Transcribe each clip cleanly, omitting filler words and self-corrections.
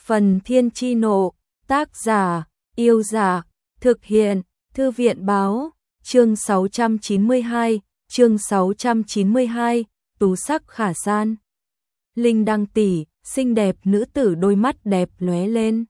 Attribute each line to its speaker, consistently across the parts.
Speaker 1: Phần Thiên Chi Nộ, tác giả, Yêu Giả, thực hiện, Thư viện Báo, chương 692, tú sắc khả san. Linh Đăng tỷ, xinh đẹp nữ tử đôi mắt đẹp lóe lên.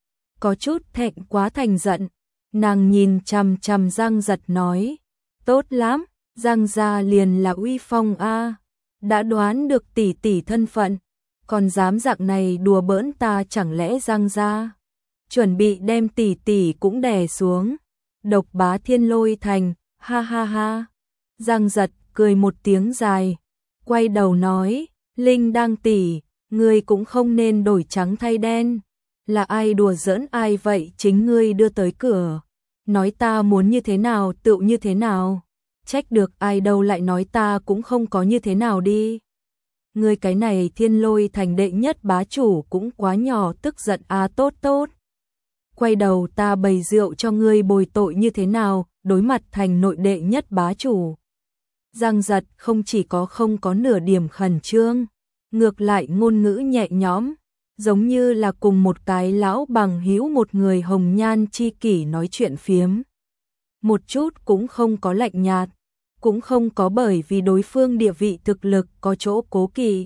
Speaker 1: Có chút thẹn quá thành giận, nàng nhìn chằm chằm Giang Giật nói, tốt lắm, Giang gia liền là uy phong a, đã đoán được tỷ tỷ thân phận, còn dám dạng này đùa bỡn ta, chẳng lẽ Giang gia chuẩn bị đem tỷ tỷ cũng đè xuống, độc bá Thiên Lôi Thành, ha ha ha. Giang Giật cười một tiếng dài, quay đầu nói, Linh Đăng tỷ, ngươi cũng không nên đổi trắng thay đen, là ai đùa giỡn ai vậy, chính ngươi đưa tới cửa, nói ta muốn như thế nào tựu như thế nào, trách được ai đâu, lại nói ta cũng không có như thế nào đi. Ngươi cái này Thiên Lôi Thành đệ nhất bá chủ cũng quá nhỏ, tức giận à, tốt tốt. Quay đầu ta bày rượu cho ngươi bồi tội như thế nào, đối mặt thành nội đệ nhất bá chủ. Giang Giật không chỉ không có nửa điểm khẩn trương, ngược lại ngôn ngữ nhẹ nhõm, giống như là cùng một cái lão bằng hữu, một người hồng nhan chi kỷ nói chuyện phiếm. Một chút cũng không có lạnh nhạt, cũng không có bởi vì đối phương địa vị thực lực có chỗ cố kỵ.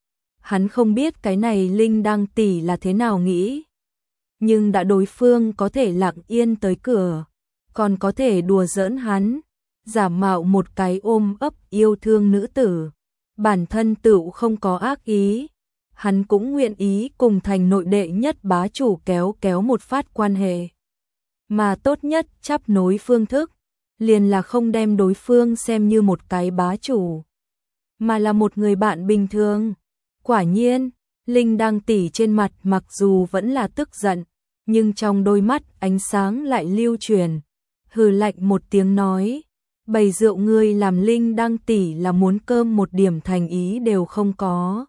Speaker 1: Hắn không biết cái này Linh Đăng tỷ là thế nào nghĩ, nhưng đã đối phương có thể lặng yên tới cửa, còn có thể đùa giỡn hắn, giả mạo một cái ôm ấp yêu thương nữ tử, bản thân tựu không có ác ý, hắn cũng nguyện ý cùng thành nội đệ nhất bá chủ kéo một phát quan hệ. Mà tốt nhất chắp nối phương thức, liền là không đem đối phương xem như một cái bá chủ, mà là một người bạn bình thường. Quả nhiên, Linh Đăng tỷ trên mặt mặc dù vẫn là tức giận, nhưng trong đôi mắt ánh sáng lại lưu truyền, hừ lạnh một tiếng nói, bày rượu ngươi làm Linh Đăng tỷ là muốn cơm, một điểm thành ý đều không có.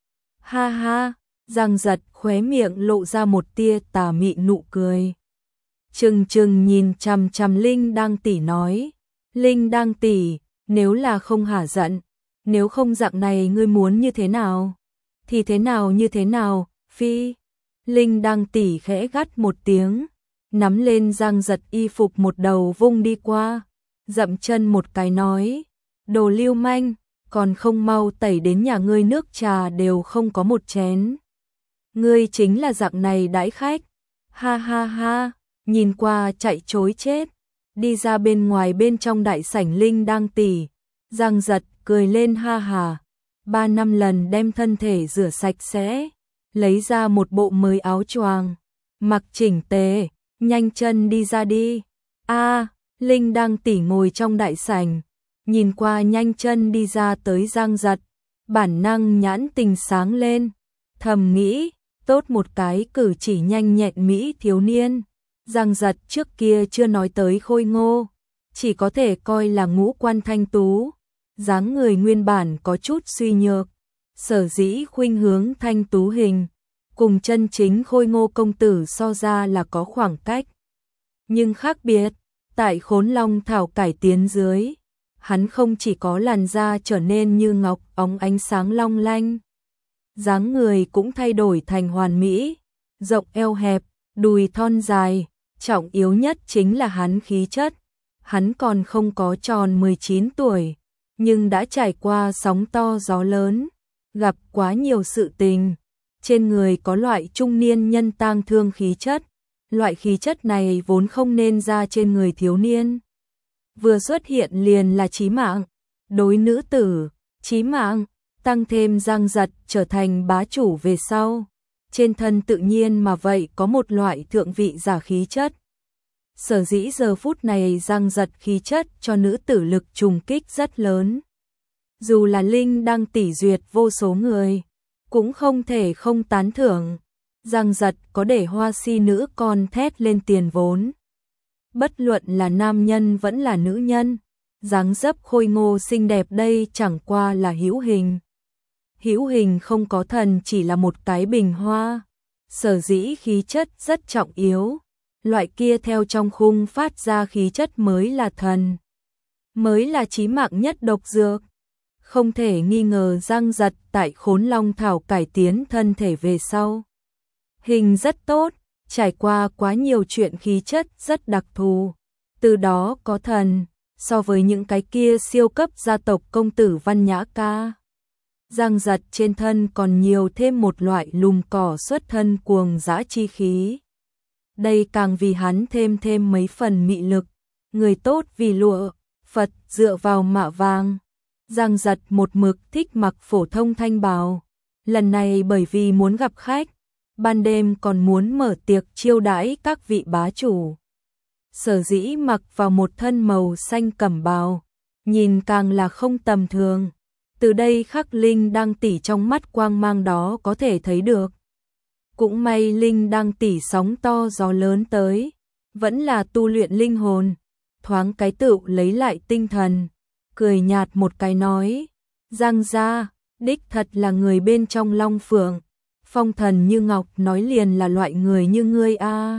Speaker 1: Ha ha, Giang Giật khóe miệng lộ ra một tia tà mị nụ cười. Trừng trừng nhìn chằm chằm Linh Đăng tỷ nói, Linh Đăng tỷ, nếu là không hả giận, nếu không dạng này ngươi muốn như thế nào? Thì thế nào như thế nào, phi. Linh Đăng tỷ khẽ gắt một tiếng, nắm lên Giang Giật y phục một đầu vung đi qua, dậm chân một cái nói, đồ lưu manh, còn không mau tẩy đến nhà ngươi, nước trà đều không có một chén. Ngươi chính là dạng này đãi khách, ha ha ha, nhìn qua chạy chối chết. Đi ra bên ngoài, bên trong đại sảnh Linh Đăng tỷ, Giang Giật cười lên ha hà, 3-5 lần đem thân thể rửa sạch sẽ, lấy ra một bộ mới áo choàng, mặc chỉnh tề, nhanh chân đi ra đi. A, Linh Đăng tỷ ngồi trong đại sảnh, nhìn qua nhanh chân đi ra tới Giang Giật, bản năng nhãn tình sáng lên, thầm nghĩ, tốt một cái cử chỉ nhanh nhẹn mỹ thiếu niên. Giang Giật trước kia chưa nói tới khôi ngô, chỉ có thể coi là ngũ quan thanh tú, dáng người nguyên bản có chút suy nhược, sở dĩ khuynh hướng thanh tú hình, cùng chân chính khôi ngô công tử so ra là có khoảng cách. Nhưng khác biệt, tại Khốn Long thảo cải tiến dưới, hắn không chỉ có làn da trở nên như ngọc óng ánh sáng long lanh, dáng người cũng thay đổi thành hoàn mỹ, rộng eo hẹp, đùi thon dài, trọng yếu nhất chính là hắn khí chất. Hắn còn không có tròn 19 tuổi, nhưng đã trải qua sóng to gió lớn, gặp quá nhiều sự tình, trên người có loại trung niên nhân tang thương khí chất. Loại khí chất này vốn không nên ra trên người thiếu niên, vừa xuất hiện liền là chí mạng, đối nữ tử, chí mạng, tăng thêm Giang Giật trở thành bá chủ về sau, trên thân tự nhiên mà vậy có một loại thượng vị giả khí chất. Sở dĩ giờ phút này Giang Giật khí chất cho nữ tử lực trùng kích rất lớn. Dù là Linh Đăng tỷ duyệt vô số người, cũng không thể không tán thưởng. Giang Giật có để hoa si nữ con thét lên tiền vốn. Bất luận là nam nhân vẫn là nữ nhân, dáng dấp khôi ngô xinh đẹp đây chẳng qua là hữu hình. Hữu hình không có thần, chỉ là một cái bình hoa. Sở dĩ khí chất rất trọng yếu, loại kia theo trong khung phát ra khí chất mới là thần, mới là chí mạng nhất độc dược. Không thể nghi ngờ Giang Giật tại Khốn Long thảo cải tiến thân thể về sau, hình rất tốt, trải qua quá nhiều chuyện khí chất rất đặc thù. Từ đó có thần, so với những cái kia siêu cấp gia tộc công tử văn nhã ca. Giang Giật trên thân còn nhiều thêm một loại lùm cỏ xuất thân cuồng dã chi khí. Đây càng vì hắn thêm mấy phần mị lực, người tốt vì lụa, Phật dựa vào mạ vàng. Giang Giật một mực thích mặc phổ thông thanh bào. Lần này bởi vì muốn gặp khách, ban đêm còn muốn mở tiệc chiêu đãi các vị bá chủ. Sở dĩ mặc vào một thân màu xanh cẩm bào, nhìn càng là không tầm thường. Từ đây khắc Linh Đăng tỷ trong mắt quang mang đó có thể thấy được. Cũng may Linh Đăng tỷ sóng to gió lớn tới, vẫn là tu luyện linh hồn, thoáng cái tựu lấy lại tinh thần, cười nhạt một cái nói, Giang gia, đích thật là người bên trong Long Phượng, phong thần như ngọc nói liền là loại người như ngươi a.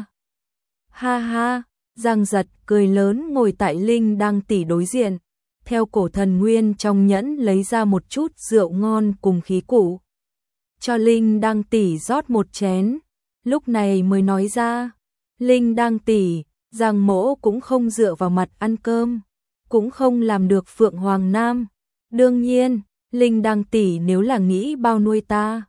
Speaker 1: Ha ha, Giang Giật cười lớn ngồi tại Linh Đăng tỷ đối diện, theo cổ thần nguyên trong nhẫn lấy ra một chút rượu ngon cùng khí cụ. Cho Linh Đăng tỷ rót một chén, lúc này mới nói ra, Linh Đăng tỷ, Giang mỗ cũng không dựa vào mặt ăn cơm, cũng không làm được Phượng Hoàng Nam. Đương nhiên, Linh Đăng tỷ nếu là nghĩ bao nuôi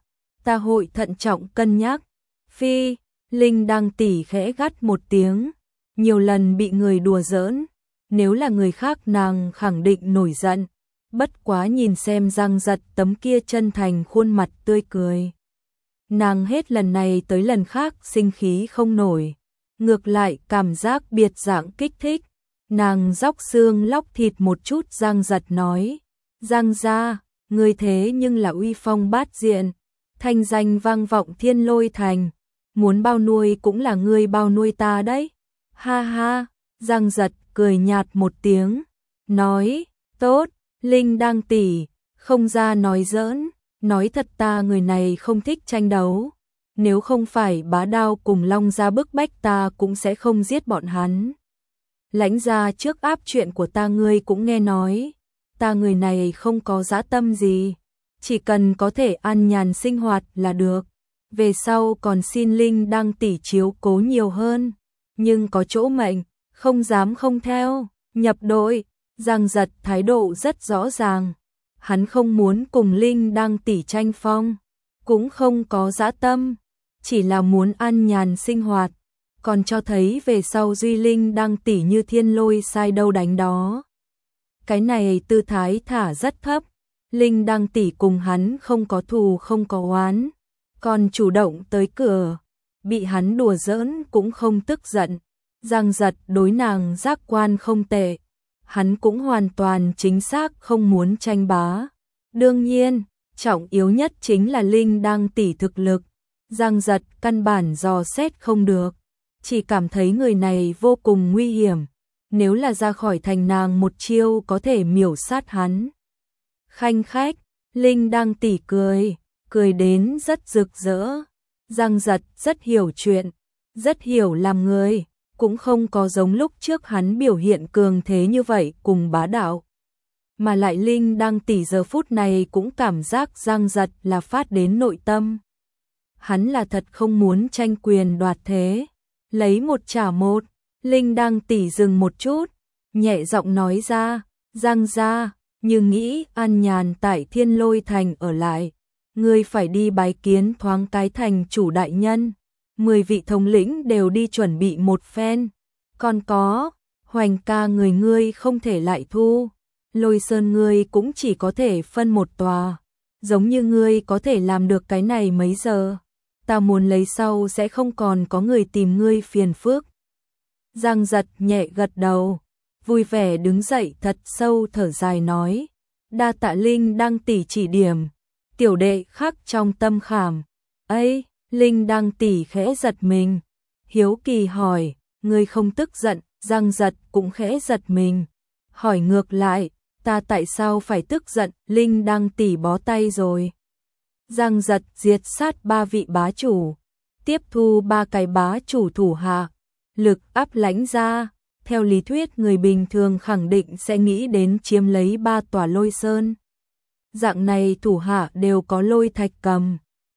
Speaker 1: ta hội thận trọng cân nhắc. Phi, Linh Đăng tỷ khẽ gắt một tiếng, nhiều lần bị người đùa giỡn, nếu là người khác nàng khẳng định nổi giận. Bất quá nhìn xem Giang Giật tấm kia chân thành khuôn mặt tươi cười, nàng hết lần này tới lần khác sinh khí không nổi, ngược lại cảm giác biệt dạng kích thích. Nàng róc xương lóc thịt một chút. Giang Giật nói, Giang gia, ngươi thế nhưng là uy phong bát diện, thanh danh vang vọng Thiên Lôi Thành, muốn bao nuôi cũng là ngươi bao nuôi ta đấy. Ha ha, Giang Giật cười nhạt một tiếng, nói, tốt, Linh Đăng tỷ, không ra nói giỡn, nói thật ta người này không thích tranh đấu, nếu không phải bá đao cùng Long gia bức bách ta cũng sẽ không giết bọn hắn. Lãnh gia trước áp chuyện của ta ngươi cũng nghe nói, ta người này không có dã tâm gì, chỉ cần có thể an nhàn sinh hoạt là được, về sau còn xin Linh Đăng tỷ chiếu cố nhiều hơn, nhưng có chỗ mệnh, không dám không theo, nhập đội. Giang Giật thái độ rất rõ ràng, hắn không muốn cùng Linh Đăng tỷ tranh phong, cũng không có dã tâm, chỉ là muốn an nhàn sinh hoạt, còn cho thấy về sau Duy Linh Đăng tỷ như thiên lôi sai đâu đánh đó. Cái này tư thái thả rất thấp, Linh Đăng tỷ cùng hắn không có thù không có oán, còn chủ động tới cửa, bị hắn đùa giỡn cũng không tức giận. Giang Giật đối nàng giác quan không tệ, hắn cũng hoàn toàn chính xác không muốn tranh bá. Đương nhiên, trọng yếu nhất chính là Linh Đăng tỷ thực lực. Giang Giật căn bản dò xét không được, chỉ cảm thấy người này vô cùng nguy hiểm, nếu là ra khỏi thành nàng một chiêu có thể miểu sát hắn. Khanh khách, Linh Đăng tỷ cười đến rất rực rỡ. Giang Giật rất hiểu chuyện, rất hiểu làm người, cũng không có giống lúc trước hắn biểu hiện cường thế như vậy cùng bá đạo. Mà lại Linh Đăng tỷ giờ phút này cũng cảm giác Giang Giật là phát đến nội tâm. Hắn là thật không muốn tranh quyền đoạt thế, lấy một trả một. Linh Đăng tỷ dừng một chút, nhẹ giọng nói ra, Giang gia, như nghĩ an nhàn tại Thiên Lôi Thành ở lại, ngươi phải đi bái kiến thoáng cái thành chủ đại nhân, 10 vị thống lĩnh đều đi chuẩn bị một phen, còn có, Hoành ca người ngươi không thể lại thu, Lôi Sơn ngươi cũng chỉ có thể phân một tòa, giống như ngươi có thể làm được cái này mấy giờ, ta muốn lấy sau sẽ không còn có người tìm ngươi phiền phức. Giang Giật nhẹ gật đầu, vui vẻ đứng dậy thật sâu thở dài nói, đa tạ Linh Đăng tỷ chỉ điểm, tiểu đệ khắc trong tâm khảm. Ấy, Linh Đăng tỷ khẽ giật mình, hiếu kỳ hỏi, ngươi không tức giận? Giang Giật cũng khẽ giật mình, hỏi ngược lại, ta tại sao phải tức giận? Linh Đăng tỷ bó tay rồi. Giang Giật diệt sát 3 vị bá chủ, tiếp thu 3 cái bá chủ thủ hạ, lực áp Lãnh gia. Theo lý thuyết người bình thường khẳng định sẽ nghĩ đến chiếm lấy 3 tòa Lôi Sơn. Dạng này thủ hạ đều có Lôi Thạch cầm,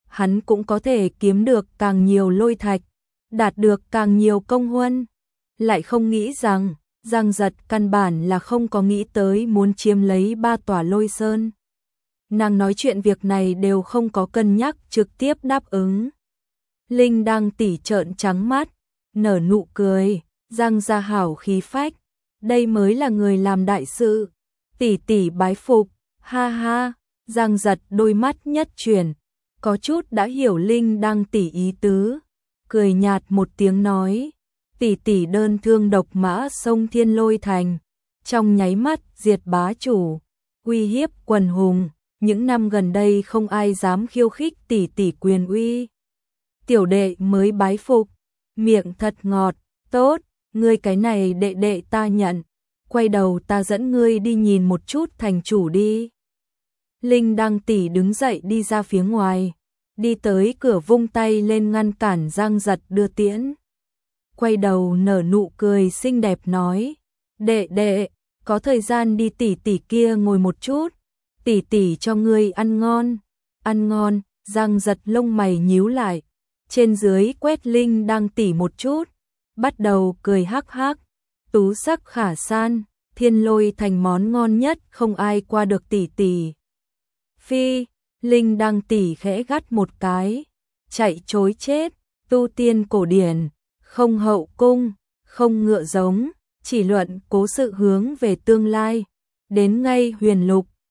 Speaker 1: hắn cũng có thể kiếm được càng nhiều lôi thạch, đạt được càng nhiều công huân. Lại không nghĩ rằng, Giang Giật căn bản là không có nghĩ tới muốn chiếm lấy 3 tòa lôi sơn. Nàng nói chuyện việc này đều không có cân nhắc, trực tiếp đáp ứng. Linh Đăng tỷ trợn trắng mắt, nở nụ cười, Giang gia hảo khí phách, đây mới là người làm đại sự. Tỷ tỷ bái phục, ha ha. Giang Giật đôi mắt nhất chuyển, có chút đã hiểu Linh Đăng tỷ ý tứ, cười nhạt một tiếng nói, tỷ tỷ đơn thương độc mã sông Thiên Lôi Thành, trong nháy mắt diệt bá chủ, uy hiếp quần hùng, những năm gần đây không ai dám khiêu khích tỷ tỷ quyền uy. Tiểu đệ mới bái phục, miệng thật ngọt, tốt, ngươi cái này đệ đệ ta nhận, quay đầu ta dẫn ngươi đi nhìn một chút thành chủ đi. Linh Đăng tỷ đứng dậy đi ra phía ngoài, đi tới cửa vung tay lên ngăn cản Giang Giật đưa tiễn. Quay đầu nở nụ cười xinh đẹp nói, đệ đệ, có thời gian đi tỷ tỷ kia ngồi một chút, tỷ tỷ cho ngươi ăn ngon. Ăn ngon. Giang Giật lông mày nhíu lại, trên dưới quét Linh Đăng tỷ một chút, bắt đầu cười hắc hắc, tú sắc khả san, Thiên Lôi Thành món ngon nhất không ai qua được tỷ tỷ. Phi, Linh Đăng tỷ khẽ gắt một cái, chạy chối chết, tu tiên cổ điển, không hậu cung, không ngựa giống, chỉ luận cố sự hướng về tương lai, đến ngay huyền lục,